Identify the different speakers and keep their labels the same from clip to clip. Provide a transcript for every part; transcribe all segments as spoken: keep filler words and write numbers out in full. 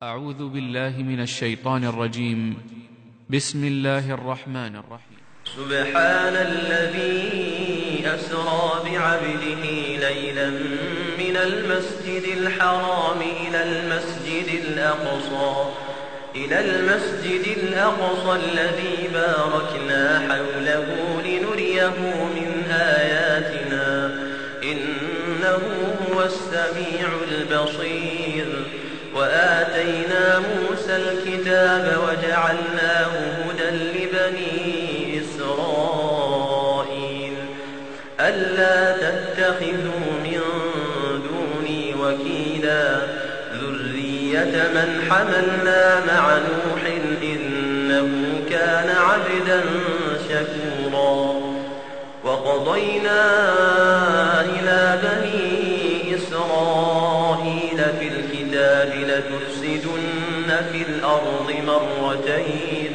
Speaker 1: أعوذ بالله من الشيطان الرجيم. بسم الله الرحمن الرحيم.
Speaker 2: سبحان الذي أسرى بعبده ليلا من المسجد الحرام إلى المسجد الأقصى إلى المسجد الأقصى الذي باركنا حوله لنريه من آياتنا إنه هو السميع البصير. وآتينا موسى الكتاب وجعلناه هدى لبني إسرائيل ألا تتخذوا من دوني وكيلا ذرية من حملنا مع نوح إنه كان عبدا شكورا. وقضينا إلى بني إسرائيل في الكتاب لتفسدن في الأرض مرتين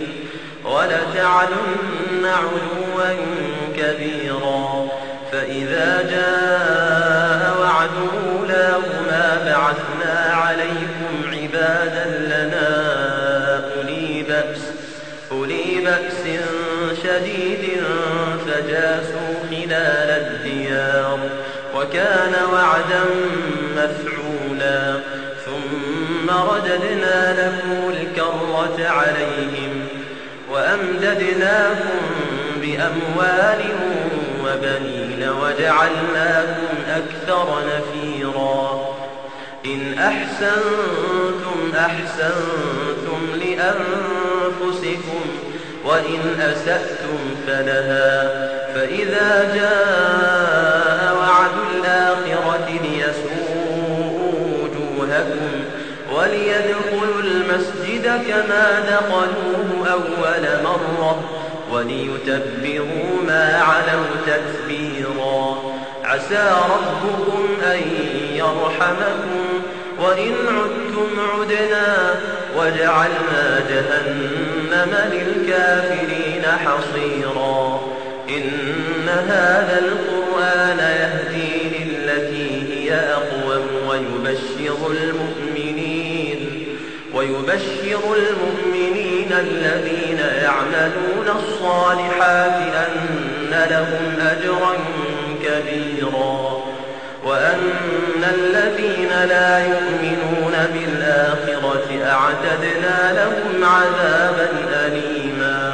Speaker 2: ولتعلن علوا كبيرا. فإذا جاء وعد أولاهما بعثنا عليكم عبادا لنا أولي بأس أولي بأس شديد فجاسوا خلال الديار وكان وعدا مفعولا. ثم رددنا لكم الكرة عليهم وأمددناكم بأموال وبنين وجعلناكم أكثر نفيرا. إن أحسنتم أحسنتم لأنفسكم وإن أسأتم فلها. فإذا جاء وعد الآخرة ليسوءوا وجوهكم وليدخلوا المسجد كما دخلوه أول مرة وليتبروا ما علوا تتبيرا. عسى ربكم أن يرحمكم وإن عدتم عدنا وجعلنا جهنم للكافرين حصيرا. إن هذا القرآن يهدي للتي هي أقوم ويبشر المؤمنين ويبشر المؤمنين الذين يعملون الصالحات أن لهم أجرا كبيرا وأن الذين لا يؤمنون بالآخرة أعتدنا لهم عذابا أليما.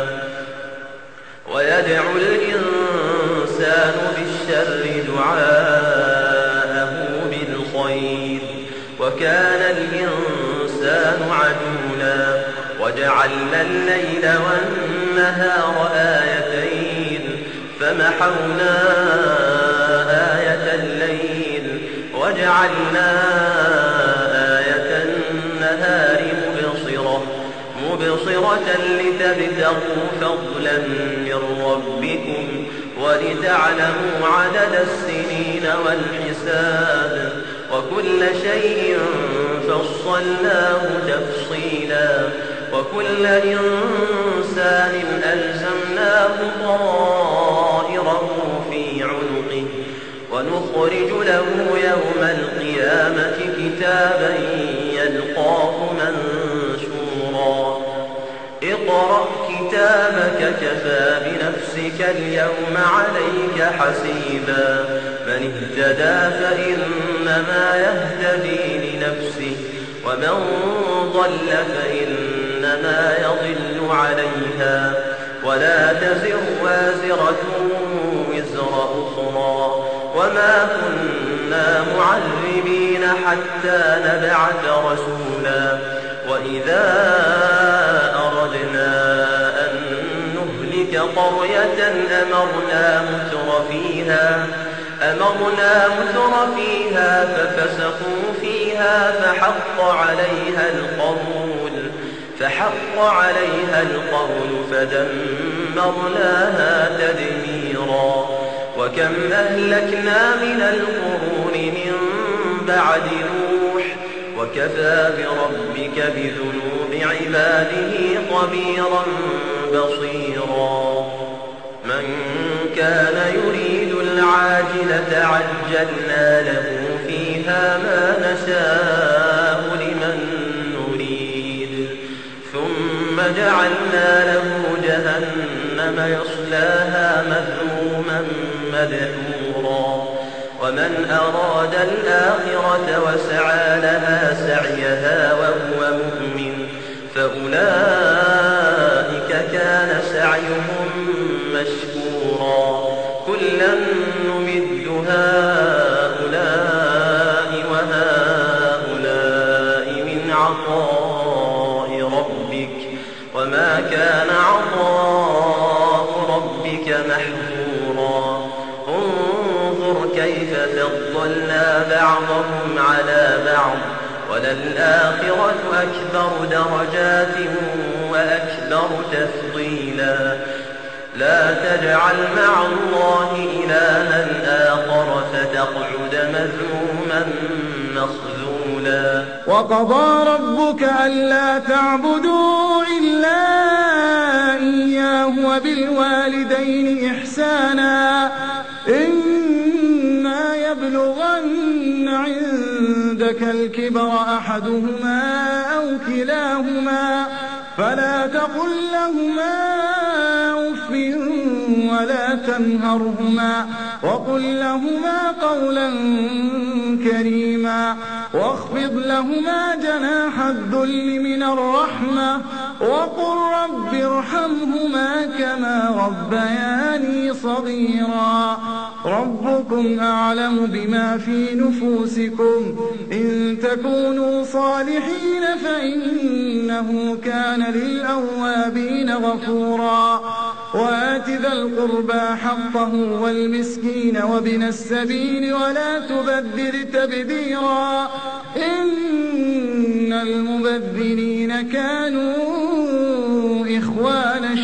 Speaker 2: ويدعو الإنسان بالشر دعاءه بالخير وكان الإنسان عجولا. وجعلنا الليل والنهار آيتين فمحونا آية الليل وجعلنا آية النهار مبصرة مبصرة لتبتغوا فضلا من ربكم ولتعلموا عدد السنين والحساب وكل شيء فصلناه تفصيلا. وكل إنسان ألزمناه طائره في عنقه ونخرج له يوم القيامة كتابا يلقاه منشورا. اقرأ كتابك كفى بنفسك اليوم عليك حسيبا. من اهتدى فإنما يهتدي لنفسه ومن ضل فإنما يضل عليها ولا تزر وازرة وزر أخرى وما كنا معذبين حتى نبعث رسولا. وإذا أردنا أن نهلك قرية أمرنا متر فيها أمرنا متر فيها ففسقوا فيها فحق عليها القول فحق عليها القول فدمرناها تدميرا. وكم أهلكنا من القرون من بعد نوح وكفى بربك بذنوب عباده خبيرا بصيرا. من كان يريد العاجلة عجلنا له فيها ما نشاء لمن نريد جعلنا له جهنم يصلاها مذموما مدحورا ومن أراد الآخرة وسعى لها سعيها وهو مؤمن فأولئك كان سعيهم مشكورا كلا نمد هؤلاء وهؤلاء من عطاء ربك وما كان عطاء ربك محظورا انظر كيف فضلنا بعضهم على بعض وللآخرة أكبر درجات وأكبر تفضيلا لا تجعل مع الله إلها آخر فتقعد مذموما مخذولا
Speaker 3: وقضى ربك ألا تعبدوا إلا إياه وبالوالدين إحسانا إما يبلغن عندك الكبر أحدهما أو كلاهما فلا تقل لهما أف ولا تنهرهما وقل لهما قولا كريما واخفض لهما جناح الذل من الرحمة وقل رب ارحمهما كما ربياني صغيرا ربكم أعلم بما في نفوسكم إن تكونوا صالحين فإنه كان للأوابين غفورا وآت ذا القربى حقه والمسكين وابن السبيل ولا تبذر تبذيرا إن المبذرين كانوا إخوان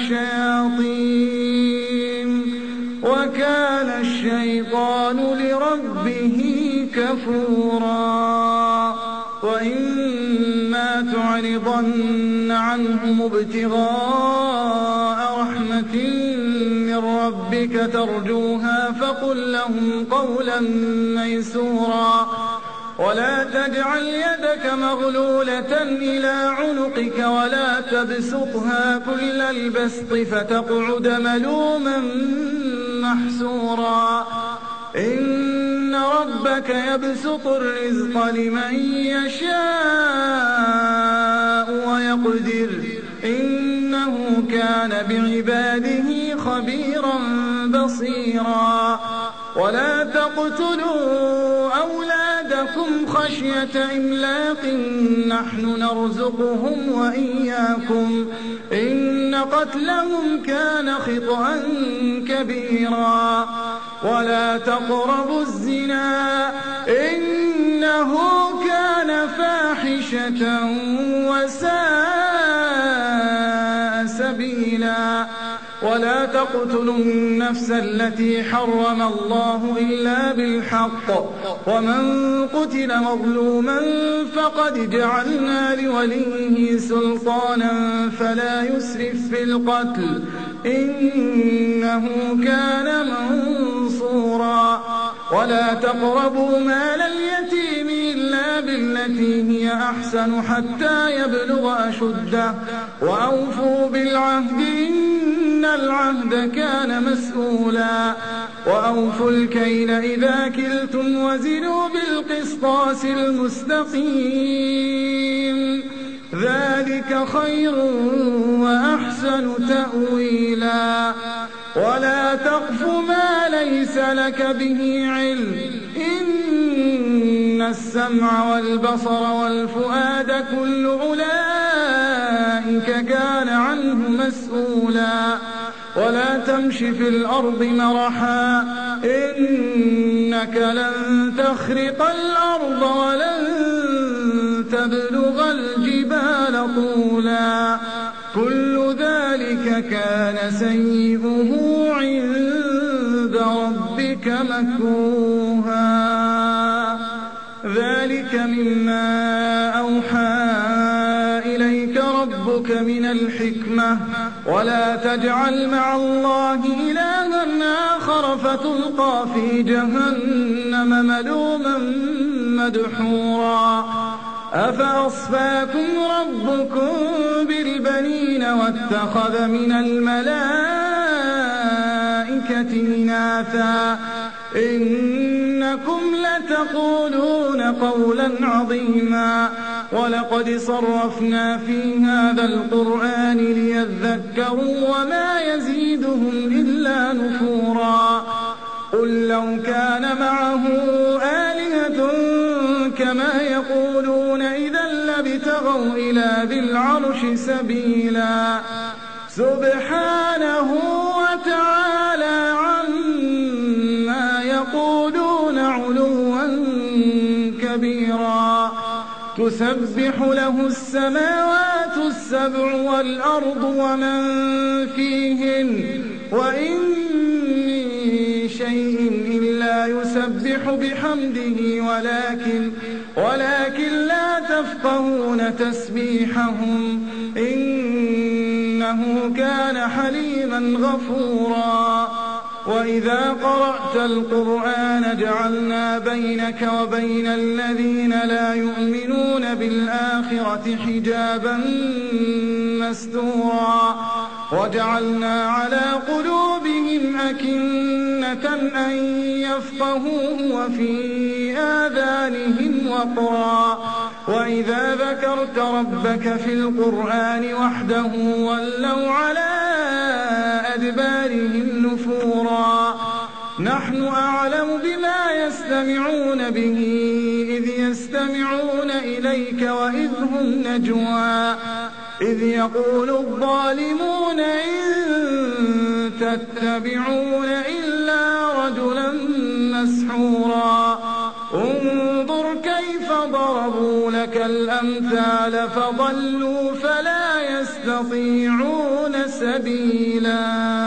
Speaker 3: الشياطين وكان الشيطان لربه كفورا وإما تعرضن عنهم ابتغاء رحمة من ربك ترجوها فقل لهم قولا ميسورا ولا تجعل يدك مغلولة إلى عنقك ولا تبسطها كل البسط فتقعد ملوما محسورا إن ربك يبسط الرزق لمن يشاء ويقدر إنه كان بعباده خبيرا بصيرا ولا تقتلوا أولادكم خشية إملاق نحن نرزقهم وإياكم إن قتلهم كان خطأ كبيرا ولا تقربوا الزنا إنه كان فاحشة وساء سبيلا ولا تقتلوا النفس التي حرم الله إلا بالحق ومن قتل مظلوما فقد جعلنا لوليه سلطانا فلا يسرف في القتل إنه كان منصورا ولا تقربوا مال اليتيم إلا بالتي هي أحسن حتى يبلغ أشده وأوفوا بالعهد إن العهد كان مسؤولا وأوفوا الكيل إذا كلتم وزنوا بالقسطاس المستقيم ذلك خير وأحسن تأويلا ولا تقف ما ليس لك به علم إن السمع والبصر والفؤاد كل أولئك كان عنه مسؤولا ولا تمش في الأرض مرحا إنك لن تخرق الأرض ولن تبلغ الجبال طولا كل ذلك كان سيئه عند ربك مكروها ذلك مما أوحى إليك ربك من الحكمة ولا تجعل مع الله إلها آخر فتلقى في جهنم ملوما مدحورا أفأصفاكم ربكم بالبنين واتخذ من الملائكة إناثا إنكم لتقولون قولا عظيما ولقد صرفنا في هذا القرآن ليذكروا وما يزيدهم إلا نفورا قل لو كان معه آلهة كما يقولون إذا لابتغوا إلى ذي العرش سبيلا سبحانه وتعالى عما يقولون علوا كبيرا تسبح له السماوات السبع والأرض ومن فيهن وإن من شيء إلا يسبح بحمده ولكن ولكن لا تفقهون تسبيحهم إنه كان حليما غفورا وإذا قرأت القرآن جعلنا بينك وبين الذين لا يؤمنون بالآخرة حجابا مستورا وجعلنا على قلوبهم أكنة أن يفقهوه وفي آذانهم وقرا وإذا ذكرت ربك في القرآن وحده ولوا على أدبارهم نفورا نحن أعلم بما يستمعون به إذ يستمعون إليك وإذ هم نجوى إذ يقول الظالمون إن تتبعون إلا رجلا مسحورا انظر كيف ضربوا لك الأمثال فضلوا فلا يستطيعون سبيلا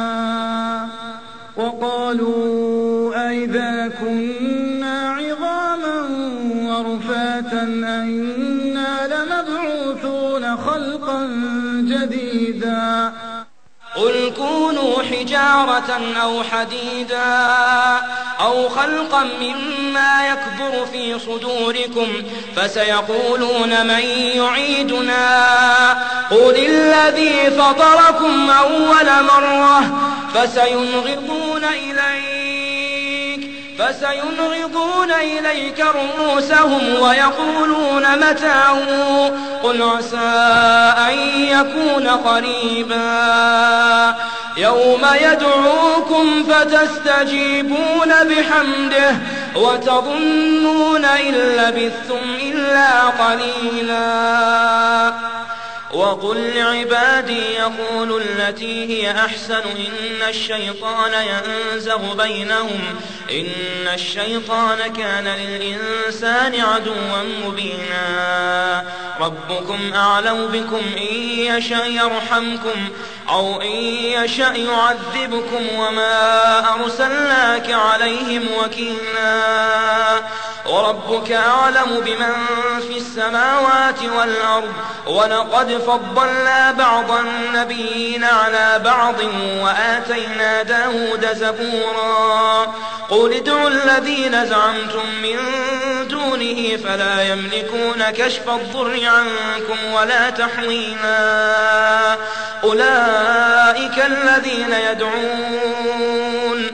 Speaker 3: وقالوا أئذا كنا عظاما ورفاتا أئنا لمبعوثون خلقا جديدا
Speaker 4: قل كونوا حجارة أو حديدا أو خلقا مما يكبر في صدوركم فسيقولون من يعيدنا قل الذي فطركم أول مرة فسينغضون إليك فسينغضون إليك رؤوسهم ويقولون متى هو قل عسى أن يكون قريبا يوم يدعوكم فتستجيبون بحمده وتظنون إن لبثتم إلا قليلا وقل لعبادي يقولوا التي هي أحسن إن الشيطان ينزغ بينهم إن الشيطان كان للإنسان عدوا مبينا ربكم أعلم بكم إن يشاء يرحمكم أو إن يشاء يعذبكم وما أرسلناك عليهم وكيلا وربك أعلم بمن في السماوات والأرض ولقد فضلنا بعض النبيين على بعض وآتينا داود زبورا قل ادعوا الذين زعمتم من دونه فلا يملكون كشف الضر عنكم ولا تحويلا أولئك الذين يدعون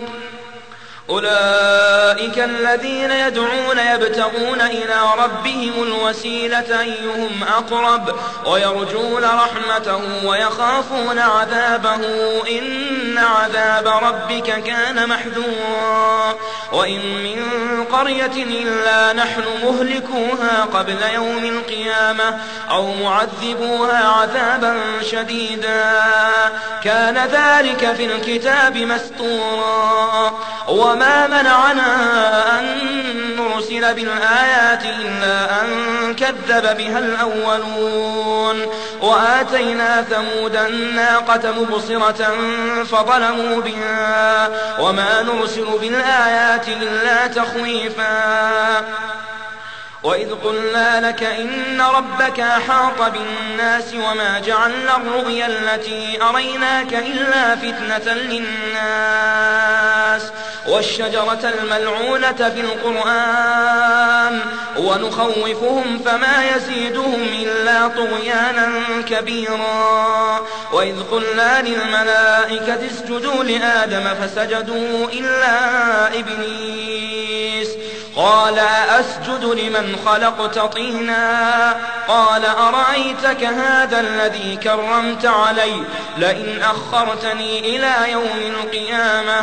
Speaker 4: أولئك الذين يدعون يبتغون إلى ربهم الوسيلة أيهم أقرب ويرجون رحمته ويخافون عذابه إن عذاب ربك كان محذورا وإن من قرية إلا نحن مهلكوها قبل يوم القيامة أو معذبوها عذابا شديدا كان ذلك في الكتاب مسطورا وما منعنا أن نرسل بالآيات إلا أن كذب بها الأولون وآتينا ثمود الناقة مبصرة فظلموا بها وما نرسل بالآيات إلا تخويفا وإذ قلنا لك إن ربك أحاط بالناس وما جعلنا الرؤيا التي أريناك إلا فتنة للناس والشجرة الملعونة في القرآن ونخوفهم فما يزيدهم إلا طغيانا كبيرا. وإذ قلنا للملائكة اسجدوا لآدم فسجدوا إلا إبليس قال أسجد لمن خلقت طينا قال أرأيتك هذا الذي كرمت علي لئن أخرتني إلى يوم القيامة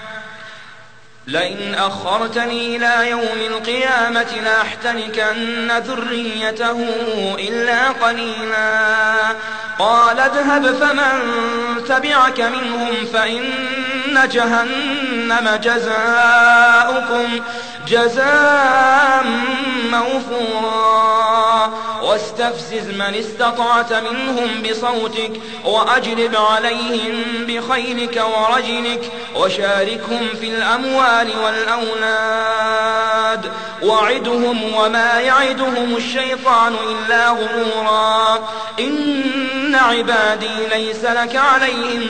Speaker 4: لئن أخرتني إلى يوم القيامة لأحتنكن ذريته إلا قليلا. قال اذهب فمن تبعك منهم فإن جهنم جزاؤكم جزاء موفورا. واستفزز من استطعت منهم بصوتك وأجلب عليهم بخيلك ورجلك وشاركهم في الأموال والأولاد وعدهم وما يعدهم الشيطان إلا غرورا. إن عبادي ليس لك عليهم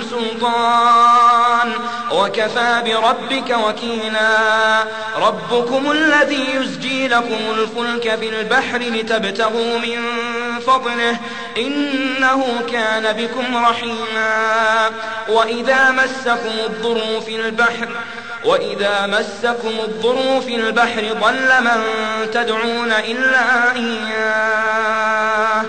Speaker 4: سلطان وكفى بربك وكيلا. ربكم الذي يزجي لكم الفلك في البحر لتبتغوا من فضله إنه كان بكم رحيما. وإذا مسكم الضر في البحر وإذا مسكم الضر في البحر ضل من تدعون إلا إياه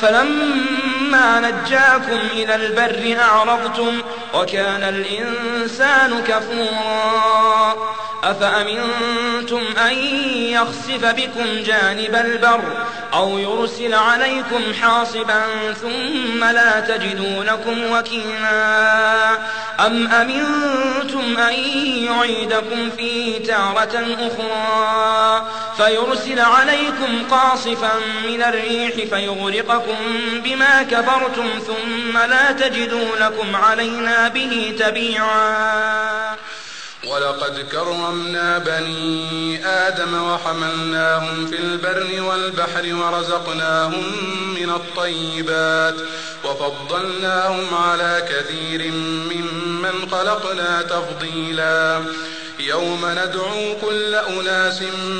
Speaker 4: فلما نجاكم إلى البر أعرضتم وكان الإنسان كفورا. أفأمنتم أن يخسف بكم جانب البر أو يرسل عليكم حاصبا ثم لا تجدوا لكم وكيلا. أم أمنتم أن يعيدكم فيه تارة أخرى فيرسل عليكم قاصفا من الريح فيغرقكم بما كفرتم ثم لا تجدوا لكم علينا به تبيعا.
Speaker 5: ولقد كرمنا بني آدم وحملناهم في البر والبحر ورزقناهم من الطيبات وفضلناهم على كثير ممن خلقنا تفضيلا. يوم ندعو كل أناس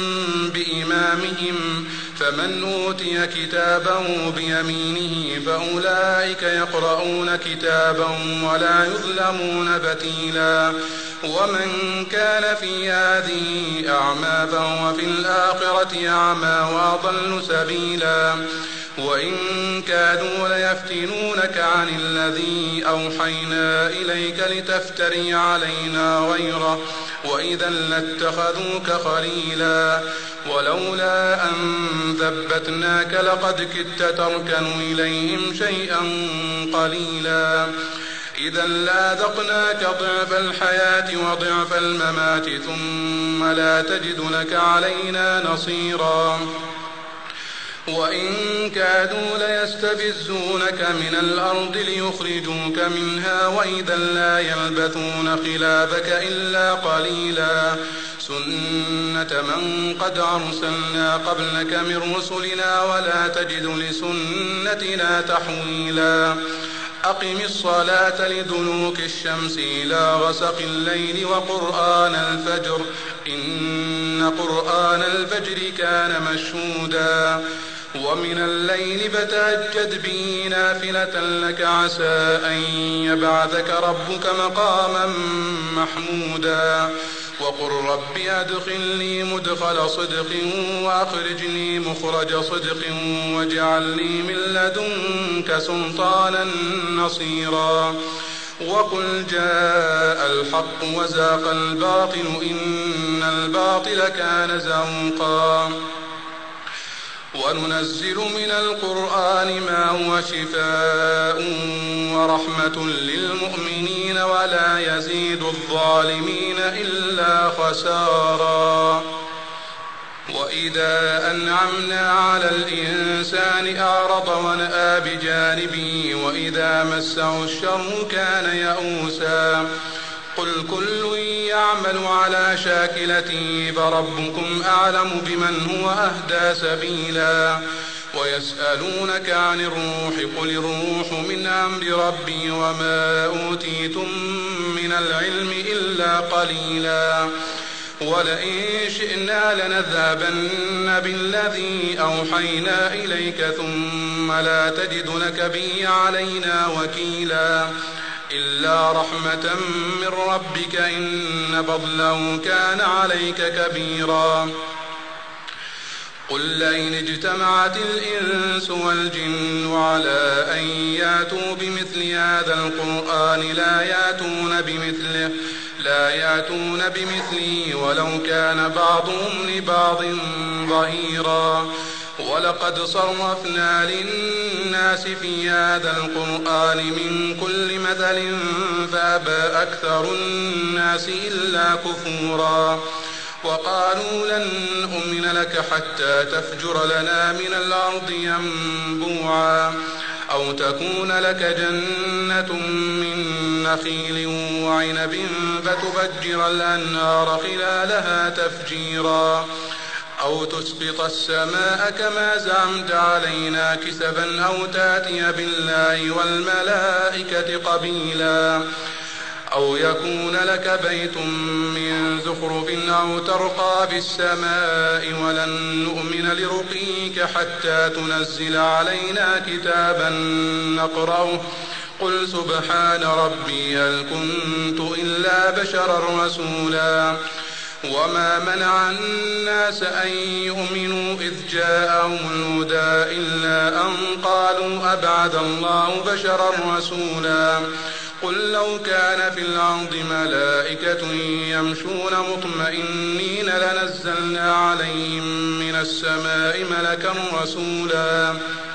Speaker 5: بإمامهم فمن أوتي كتابه بيمينه فأولئك يقرؤون كتابهم ولا يظلمون فتيلا. ومن كان في هذه أعمى فهو في الآخرة أعمى وأضل سبيلا. وإن كادوا ليفتنونك عن الذي أوحينا إليك لتفتري علينا غيره وإذا لاتخذوك خليلا. ولولا أن ثبتناك لقد كدت تركن إليهم شيئا قليلا. إذا لاذقناك ضعف الحياة وضعف الممات ثم لا تجد لك علينا نصيرا. وإن كادوا ليستفزونك من الأرض ليخرجوك منها وإذا لا يلبثون خلافك إلا قليلا. سنة من قد أرسلنا قبلك من رسلنا ولا تجد لسنتنا تحويلا. أقم الصلاة لدلوك الشمس إلى غسق الليل وقرآن الفجر إن قرآن الفجر كان مشهودا. ومن الليل فتهجد به نافلة لك عسى أن يبعثك ربك مقاما محمودا. وقل رب أدخلني مدخل صدق وأخرجني مخرج صدق واجعل لي من لدنك سلطانا نصيرا. وقل جاء الحق وزاق الباطل إن الباطل كان زهوقا. وننزل من القرآن ما هو شفاء ورحمة للمؤمنين ولا يزيد الظالمين إلا خسارا. وإذا أنعمنا على الإنسان أعرض ونأى بجانبه وإذا مسه الشر كان يئوسا. قل كل يعمل على شاكلته فربكم أعلم بمن هو أهدى سبيلا. ويسألونك عن الروح قل الروح من أمر ربي وما أوتيتم من من العلم إلا قليلا ولئن شئنا لنذهبن بالذي أوحينا إليك ثم لا تجد لك به علينا وكيلا إلا رحمة من ربك إن فضله كان عليك كبيرا قل لئن اجتمعت الإنس والجن على أن ياتوا بمثل هذا القرآن لا ياتون بمثله لا ياتون بمثله ولو كان بعضهم لبعض ظهيرا ولقد صرفنا للناس في هذا القرآن من كل مثل فأبى أكثر الناس إلا كفورا وقالوا لن نؤمن لك حتى تفجر لنا من الأرض ينبوعا أو تكون لك جنة من نخيل وعنب فتفجر الأنهار خلالها تفجيرا أو تسقط السماء كما زعمت علينا كسفا أو تأتي بالله والملائكة قبيلا أو يكون لك بيت من زخرف أو ترقى في السماء ولن نؤمن لرقيك حتى تنزل علينا كتابا نقرأه قل سبحان ربي هل كنت إلا بشرا رسولا وما منع الناس أن يؤمنوا إذ جاءهم الهدى إلا أن قالوا أبعث الله بشرا رسولا قل لو كان في الأرض ملائكة يمشون مطمئنين لنزلنا عليهم من السماء ملكا رسولا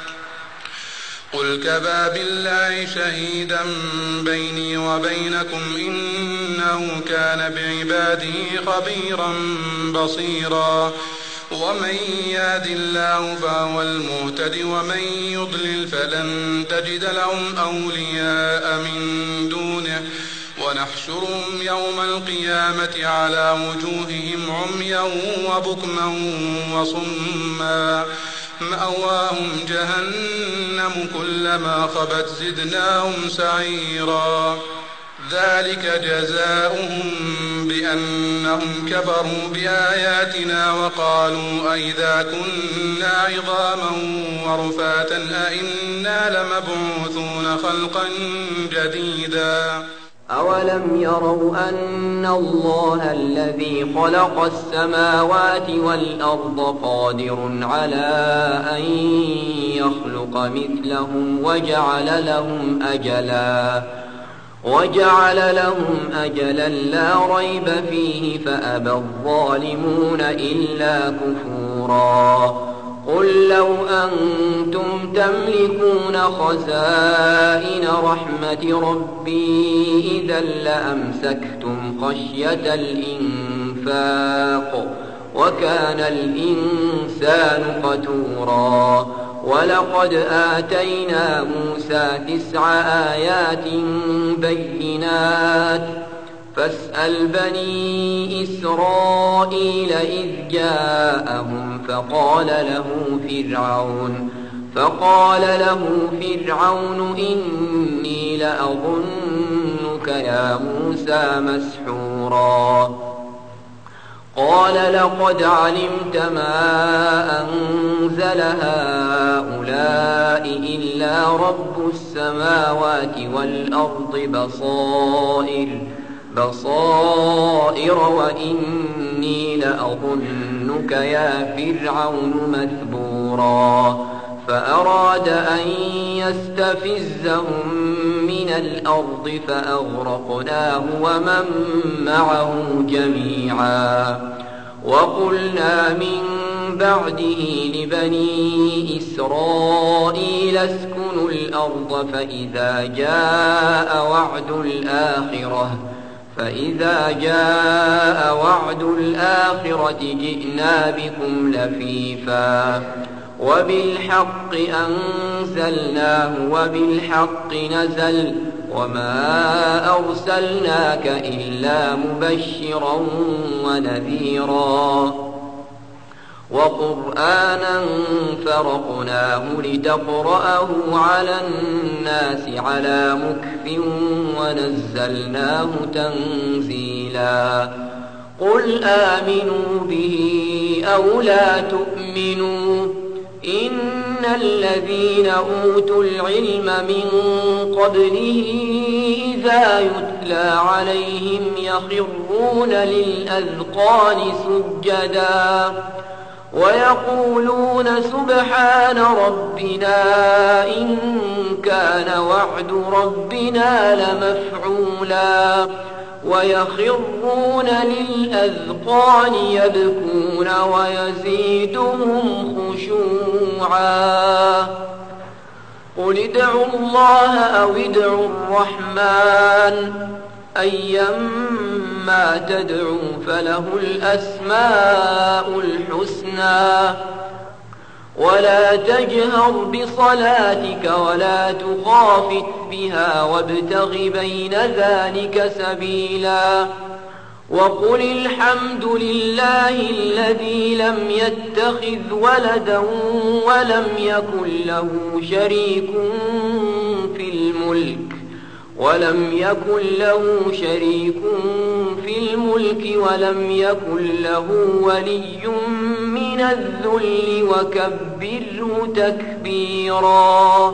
Speaker 5: قل كفى بالله شهيدا بيني وبينكم إنه كان بعباده خبيرا بصيرا ومن يهد الله فهو المهتد ومن يضلل فلن تجد لهم أولياء من دونه ونحشرهم يوم القيامة على وجوههم عميا وبكما وصما مأواهم جهنم كلما خبت زدناهم سعيرا ذلك جزاؤهم بأنهم كفروا بآياتنا وقالوا أئذا كنا عظاما ورفاتا أئنا لمبعوثون خلقا جديدا
Speaker 6: أولم يروا أن الله الذي خلق السماوات والأرض قادر على أن يخلق مثلهم وجعل لهم أجلا وجعل لهم أجلا لا ريب فيه فأبى الظالمون إلا كفورا قل لو أنتم تملكون خزائن رحمة ربي إذا لأمسكتم خشية الإنفاق وكان الإنسان قتورا ولقد آتينا موسى تسع آيات بينات فاسأل بني إسرائيل إذ جاءهم فقال له فرعون فقال له فرعون إني لأظنك يا موسى مسحورا قال لقد علمت ما أنزل هؤلاء إلا رب السماوات والأرض بصائر بصائر وإني لأظنك يا فرعون مثبورا فأراد أن يستفزهم من الأرض فأغرقناه ومن معه جميعا وقلنا من بعده لبني إسرائيل اسكنوا الأرض فإذا جاء وعد الآخرة فإذا جاء وعد الآخرة جئنا بكم لفيفا وبالحق أنزلناه وبالحق نزل وما أرسلناك إلا مبشرا ونذيرا وقرآنا فرقناه لتقرأه على الناس على مكث ونزلناه تنزيلا قل آمنوا به أو لا تؤمنوا إن الذين أوتوا العلم من قبله إذا يتلى عليهم يخرون للأذقان سجدا ويقولون سبحان ربنا إن كان وعد ربنا لمفعولا ويخرون للأذقان يبكون ويزيدهم خشوعا قل ادعوا الله أو ادعوا الرحمن أيما تدعوا فله الأسماء الحسنى ولا تجهر بصلاتك ولا تخافت بها وابتغ بين ذلك سبيلا وقل الحمد لله الذي لم يتخذ ولدا ولم يكن له شريك في الملك ولم يكن له شريك في الملك ولم يكن له ولي من الذل وكبره تكبيرا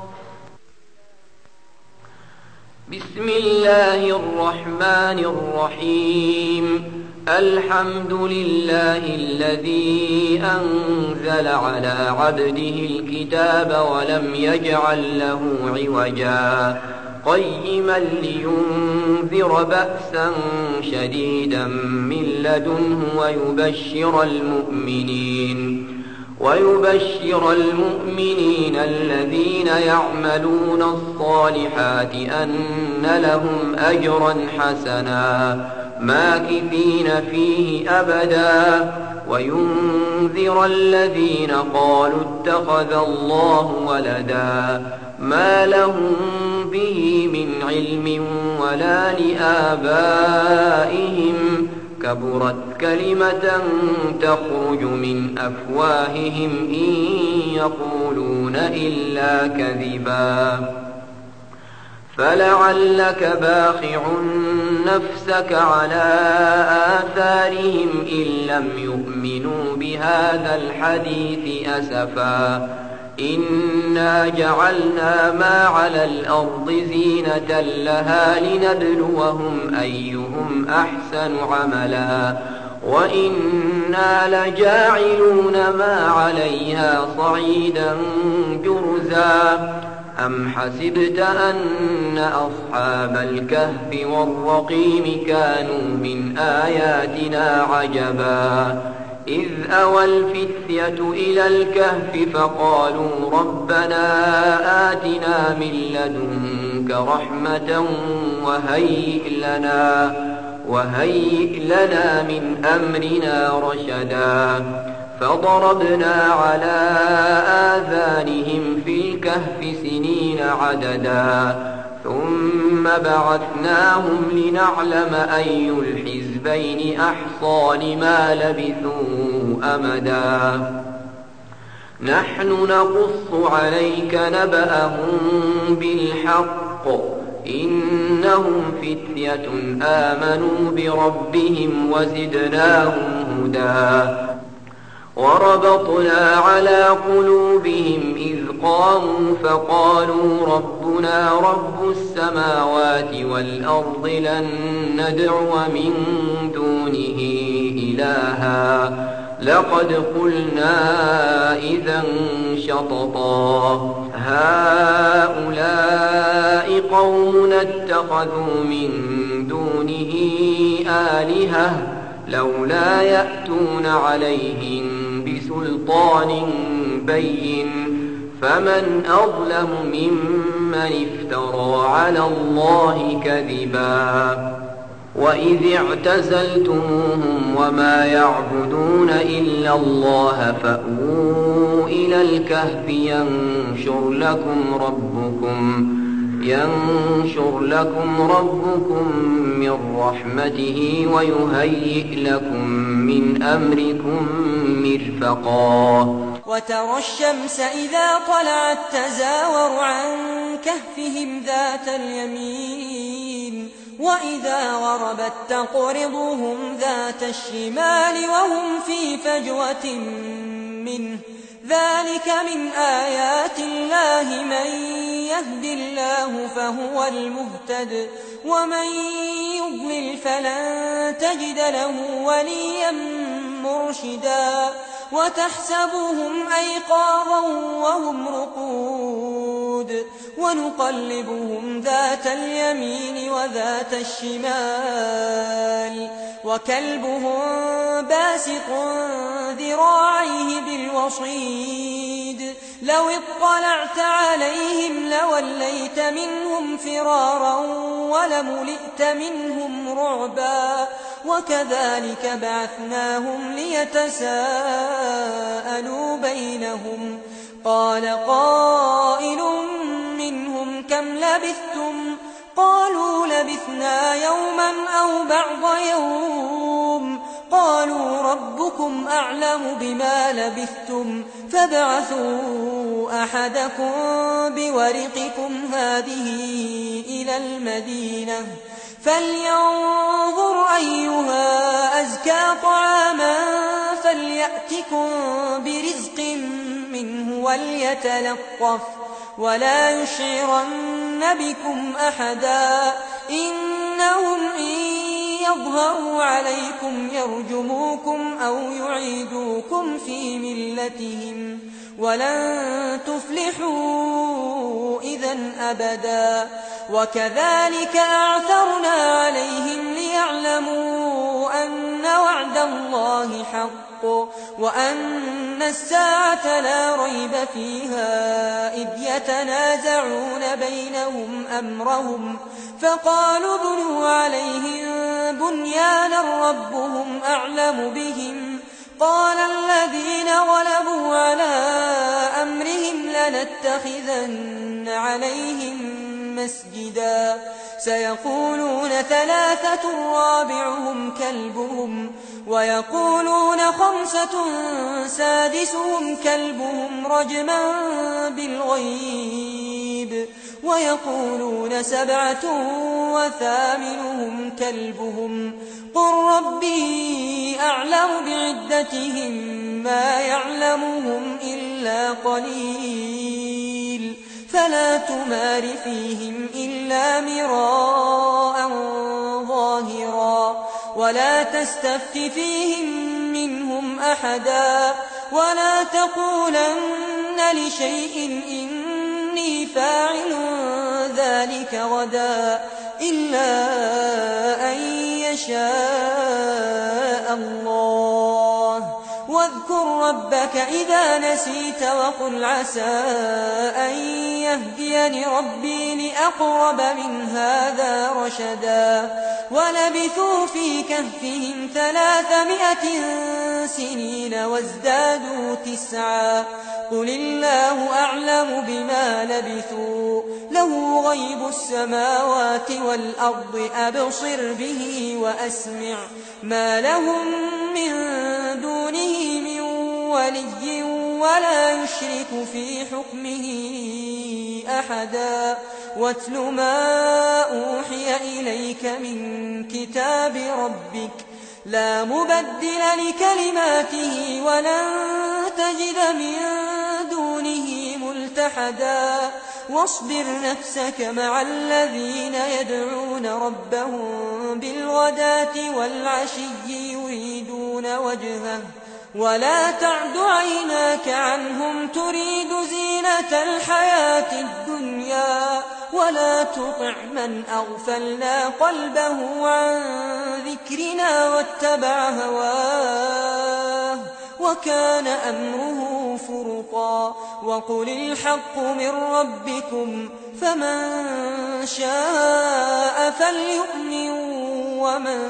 Speaker 6: بسم الله الرحمن الرحيم الحمد لله الذي أنزل على عبده الكتاب ولم يجعل له عوجا قيما لينذر بأسا شديدا من لدنه ويبشر المؤمنين ويبشر المؤمنين الذين يعملون الصالحات أن لهم أجرا حسنا ماكثين فيه أبدا وينذر الذين قالوا اتخذ الله ولدا ما لهم به من علم ولا لآبائهم كبرت كلمة تخرج من أفواههم إن يقولون إلا كذبا فلعلك باخع نفسك على آثارهم إن لم يؤمنوا بهذا الحديث أسفا إنا جعلنا ما على الأرض زينة لها لنبلوهم أيهم أحسن عملا وإنا لجاعلون ما عليها صعيدا جرزا أم حسبت أن أصحاب الكهف والرقيم كانوا من آياتنا عجبا إذ أوى الفتية إلى الكهف فقالوا ربنا آتنا من لدنك رحمة وهيئ لنا, وهيئ لنا من أمرنا رشدا فضربنا على آذانهم في الكهف سنين عددا ثم بعثناهم لنعلم أي الحزبين أحصى لما لبثوا أمدا نحن نقص عليك نبأهم بالحق إنهم فتية آمنوا بربهم وزدناهم هدى وربطنا على قلوبهم إذ قاموا فقالوا ربنا رب السماوات والأرض لن ندعو من دونه إلها لقد قلنا إذا شططا هؤلاء قوم اتخذوا من دونه آلهة لولا يأتون عليهم بسلطان بين فمن أظلم ممن افترى على الله كذبا وإذ اعتزلتموهم وما يعبدون إلا الله فأووا إلى الكهف ينشر لكم ربكم ينشر لكم ربكم من رحمته ويهيئ لكم من أمركم مرفقا
Speaker 7: وترى الشمس إذا طلعت تزاور عن كهفهم ذات اليمين وإذا غربت تقرضهم ذات الشمال وهم في فجوة منه ذلك من آيات الله من يهد الله فهو المهتد ومن يضلل فلن تجد له وليا مرشدا وتحسبهم أيقاظا وهم رقود ونقلبهم ذات اليمين وذات الشمال وكلبهم باسط ذراعيه بالوصيد لو اطلعت عليهم لوليت منهم فرارا ولملئت منهم رعبا وكذلك بعثناهم ليتساءلوا بينهم قال قائل منهم كم لبثتم قالوا لبثنا يوما أو بعض يوم قالوا ربكم أعلم بما لبثتم فابعثوا أحدكم بورقكم هذه إلى المدينة فلينظر أيها أزكى طعاما فليأتكم برزق منه وليتلطف ولا يشعرن بكم أحدا إنهم إن يظهروا عليكم يرجموكم أو يعيدوكم في ملتهم ولن تفلحوا إذا أبدا وكذلك أعثرنا عليهم ليعلموا أن وعد الله حق وأن الساعة لا ريب فيها إذ يتنازعون بينهم أمرهم فقالوا ابنوا عليهم بنيانا ربهم أعلم بهم قال الذين غلبوا على أمرهم لنتخذن عليهم مسجدا سيقولون ثلاثة رابعهم كلبهم ويقولون خمسة سادسهم كلبهم رجما بالغيب ويقولون سبعة وثامنهم كلبهم قل ربي أعلم بعدتهم ما يعلمهم إلا قليل فلا تمار فيهم إلا مراء ظاهرا ولا تستفت فيهم منهم أحدا ولا تقولن لشيء إني فاعل ذلك غدا إلا أن يشاء الله واذكر ربك إذا نسيت وقل عسى أن يهديني ربي لأقرب من هذا رشدا ولبثوا في كهفهم ثلاثمائة سنين وازدادوا تسعا قل الله أعلم بما لبثوا له غيب السماوات والأرض أبصر به وأسمع ما لهم من دونه من ولي ولا يشرك في حكمه أحدا واتل ما أوحي إليك من كتاب ربك لا مبدل لكلماته ولن تجد من دونه ملتحدا واصبر نفسك مع الذين يدعون ربهم بالغداة والعشي يريدون وجهه ولا تعد عيناك عنهم تريد زينة الحياة الدنيا ولا تطع من أغفلنا قلبه عن ذكرنا واتبع هواه وكان أمره فرطا وقل الحق من ربكم فمن شاء فليؤمن ومن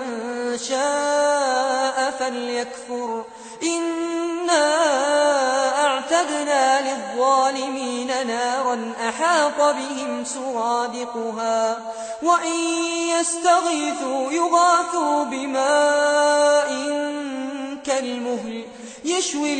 Speaker 7: شاء فليكفر إنا أعتدنا وأعتدنا للظالمين نارا أحاط بهم سرادقها وإن يستغيثوا يغاثوا بماء كالمهل يشوي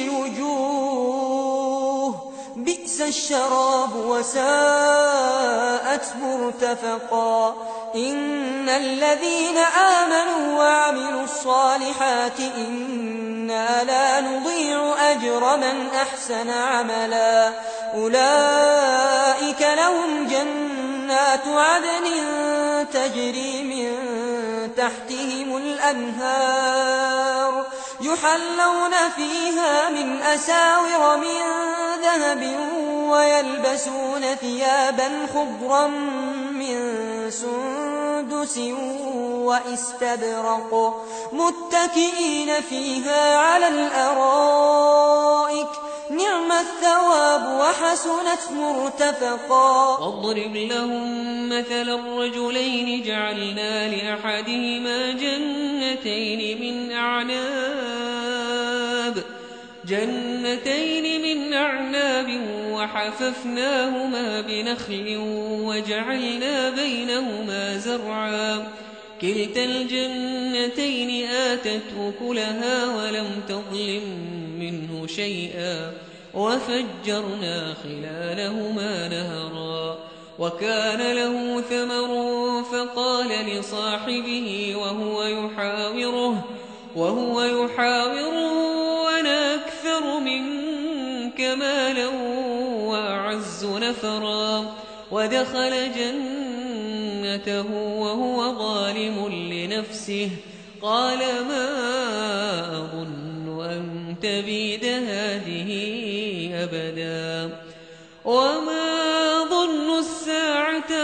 Speaker 7: الوجوه بئس الشراب وساءت مرتفقا إن الذين آمنوا وعملوا الصالحات إنا لا نضيع أجر من أحسن عملا أولئك لهم جنات عدن تجري من تحتهم الأنهار يحلون فيها من أساور من ذهب ويلبسون ثيابا خضرا من سندس واستبرق متكئين فيها على الأرائك نعم الثواب وحسنت مرتفقا
Speaker 8: واضرب لهم مثل الرجلين جعلنا لأحدهما جنتين من أعناب جنتين من أعناب وحففناهما بنخل وجعلنا بينهما زرعا كلتا الجنتين آتت أكلها ولم تظلم منه شيئا وفجرنا خلالهما نهرا وكان له ثمر فقال لصاحبه وهو يحاوره وهو يحاوره وأنا أكثر منك مالا وأعز نفرا ودخل جنته وهو ظالم لنفسه قال ما أظن أن تبيد هذه أبدا وما ظن الساعة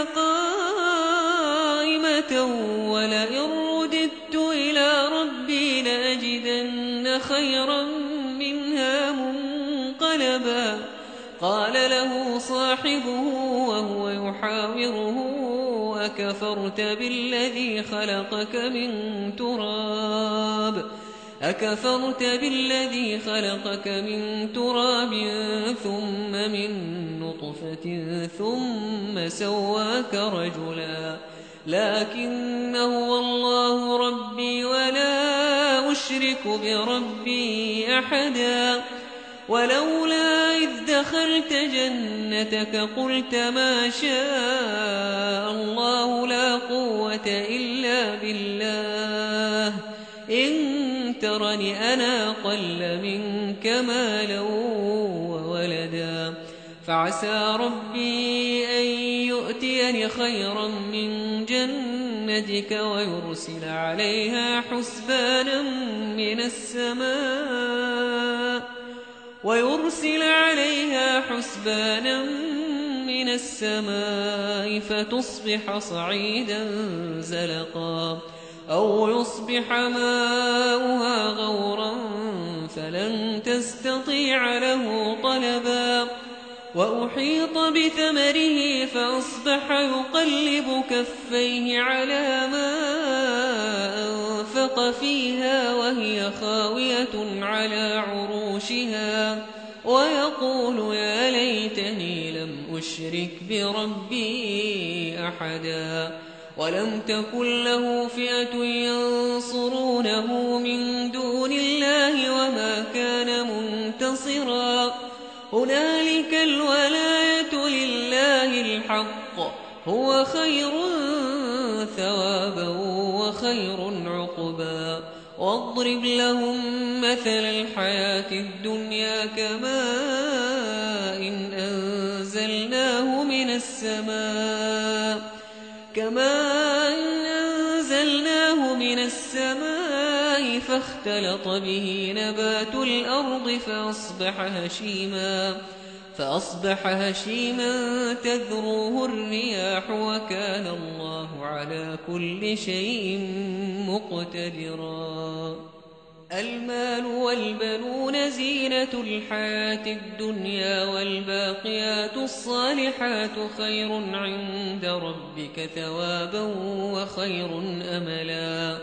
Speaker 8: قائمة ولئن رددت إلى ربي لأجدن خيرا منها منقلبا قال له صاحبه وهو يحاوره أكفرت بالذي خلقك من تراب أكفرت بالذي خلقك من تراب ثم من نطفة ثم سواك رجلا لكن هو الله ربي ولا أشرك بربي أحدا ولولا إذ دخلت جنتك قلت ما شاء الله لا قوة إلا بالله إن ترني أنا أقل منك مالا وولدا فعسى ربي أن يؤتيني خيرا من جنتك ويرسل عليها حسبانا من السماء ويرسل عليها حسبانا من السماء فتصبح صعيدا زلقا أو يصبح ماؤها غورا فلن تستطيع له طلبا وأحيط بثمره فأصبح يقلب كفيه على ما أنفق فيها وهي خاوية على عروشها ويقول يا ليتني لم أشرك بربي أحدا ولم تكن له فئة ينصرونه من دون الله وما كان منتصرا هنالك الولاية لله الحق هو خير ثوابا وخير عقبا واضرب لهم مثل الحياة الدنيا كماء إن أنزلناه من السماء كما إن أنزلناه من السماء فاختلط به نبات الأرض فأصبح هشيما فأصبح هشيما تذروه الرياح وكان الله على كل شيء مقتدرا المال والبنون زينة الحياة الدنيا والباقيات الصالحات خير عند ربك ثوابا وخير أملا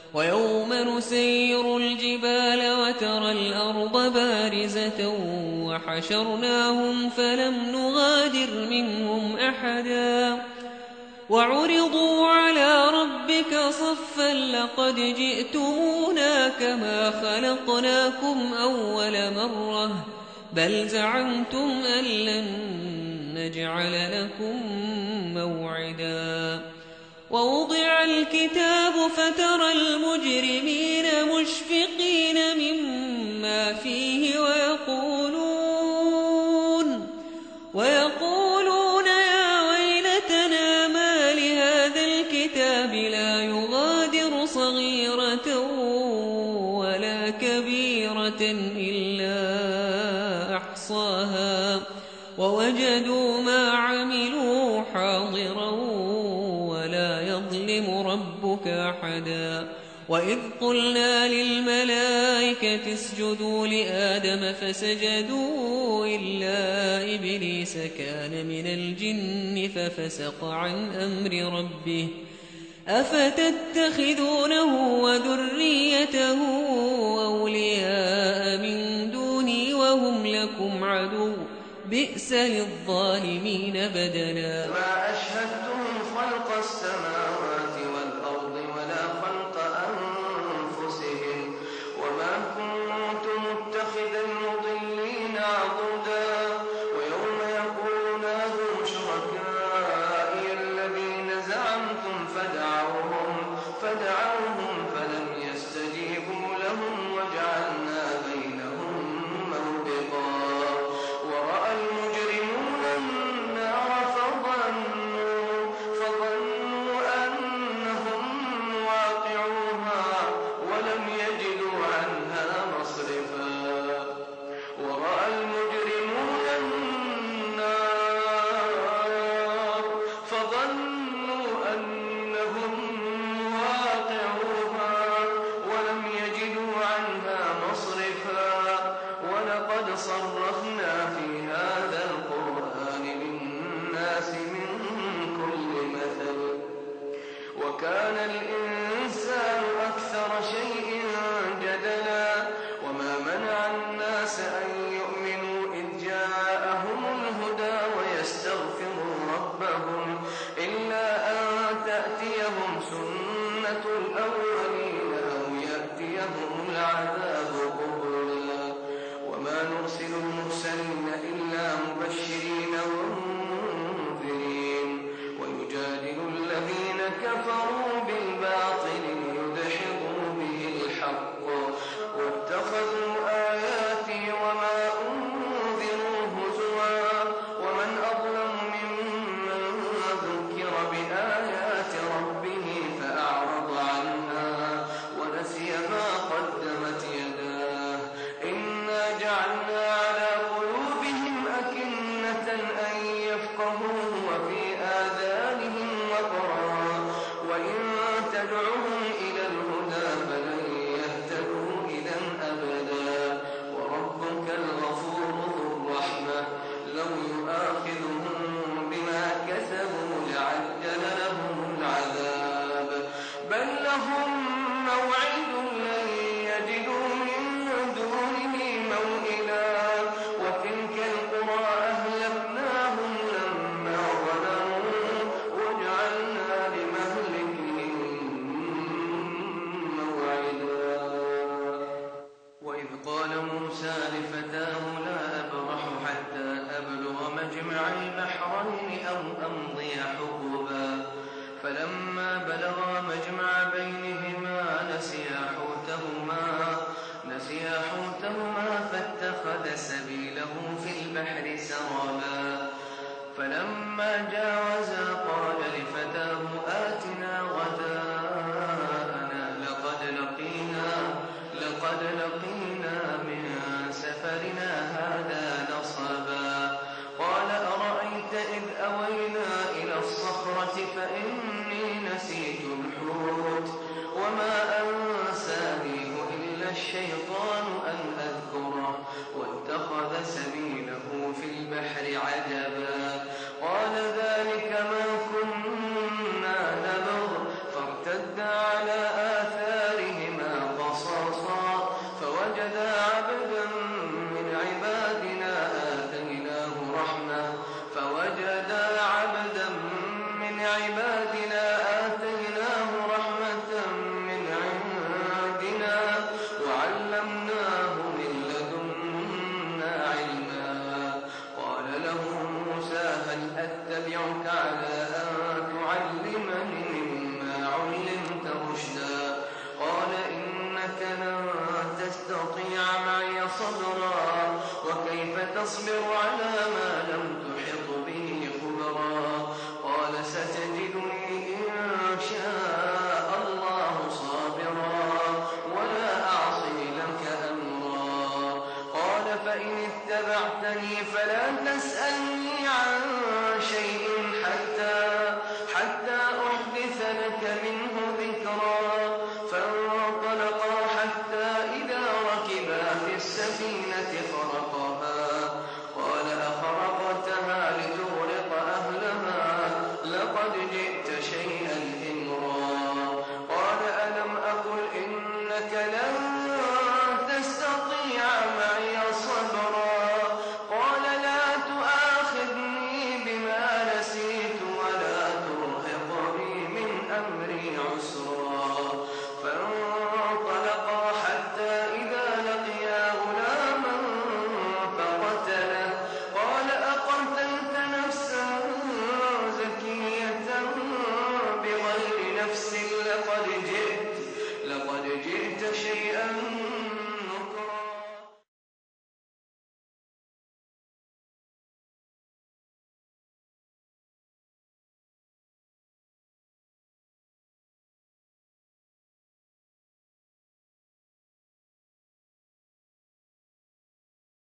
Speaker 8: ويوم نسير الجبال وترى الأرض بارزة وحشرناهم فلم نغادر منهم أحدا وعرضوا على ربك صفا لقد جئتمونا كما خلقناكم أول مرة بل زعمتم أن لن نجعل لكم موعدا ووضع الكتاب فترى المجرمين مشفقين مما فيه ويقولون ويقولون يا ويلتنا ما لهذا الكتاب لا يغادر صغيرة ولا كبيرة إلا أحصاها ووجدوا ما عملوا حاضرا ولا يظلم ربك أحدا وإذ قلنا للملائكة اسجدوا لآدم فسجدوا إلا إبليس كان من الجن ففسق عن أمر ربه أفتتخذونه وذريته أولياء من دوني وهم لكم عدو بئس للظالمين بدلا
Speaker 2: ما أشهدتهم خلق السماوات والأرض ولا خلق أنفسهم وما كنت متخذ المضلين عضدا ويوم يقول هذو شركائي الذين زعمتم فدعوهم فدعوهم فلم يستجيبوا لهم وجعلنا بينهم موبقا ورأى المجرمون النار فظنوا فظنوا أنهم واقعوها ولم يجدوا عنها مصرفا ورأى المجرمون النار فظنوا أنهم واقعوها ولم يجدوا عنها مصرفا ولقد صرفنا في هذا القرآن للناس من كل مثل وكان الإنسان أكثر شيء جدلا وما منع الناس أن يؤمنوا إذ جاءهم الهدى ويستغفروا ربهم إلا أن تأتيهم سنة الأولين أو يأتيهم العذاب قبلا وما نرسل المرسلين إلا مبشرين ومنذرين ويجادل الذين كفروا بالباطل ليدحضوا به الحق واتخذوا آياتي وما أنذروا هزوا ومن أظلم ممن ذكر بآيات ربه فأعرض عنها ونسي ما قدمت يداه إنا جعلنا على قلوبهم أكنة أن يفقهوه وفي آذانهم وقرا وإن تدعوهم إلى الهدى فلن يهتدوا إذا أبدا وربك الغفور ذو الرحمة لو يؤاخذهم بما كسبوا لعجل لهم العذاب بل لهم موعد لن يجدوا من دونه موئلا وتلك القرى أهلكناهم لما ظلموا وجعلنا لمهلكهم موعدا وإذ قال موسى لفتاه لا أبرح حتى أبلغ مجمع البحرين أو أمضي حقبا فلما بلغا مجمع بينهما نسيا حوتهما نسيا حوتهما فاتخذ سبيله في البحر سرابا فلما جاوزا قال لفتاه آتنا غداءنا لقد لقينا لقد لقينا من سفرنا هذا نصبا قال أرأيت إذ أوينا إلى الصخرة فإني نسيت الحوت وما أنسانيه إلا الشيطان أن أذكره واتخذ سبيله في البحر عجبا قال ذلك ما كنا من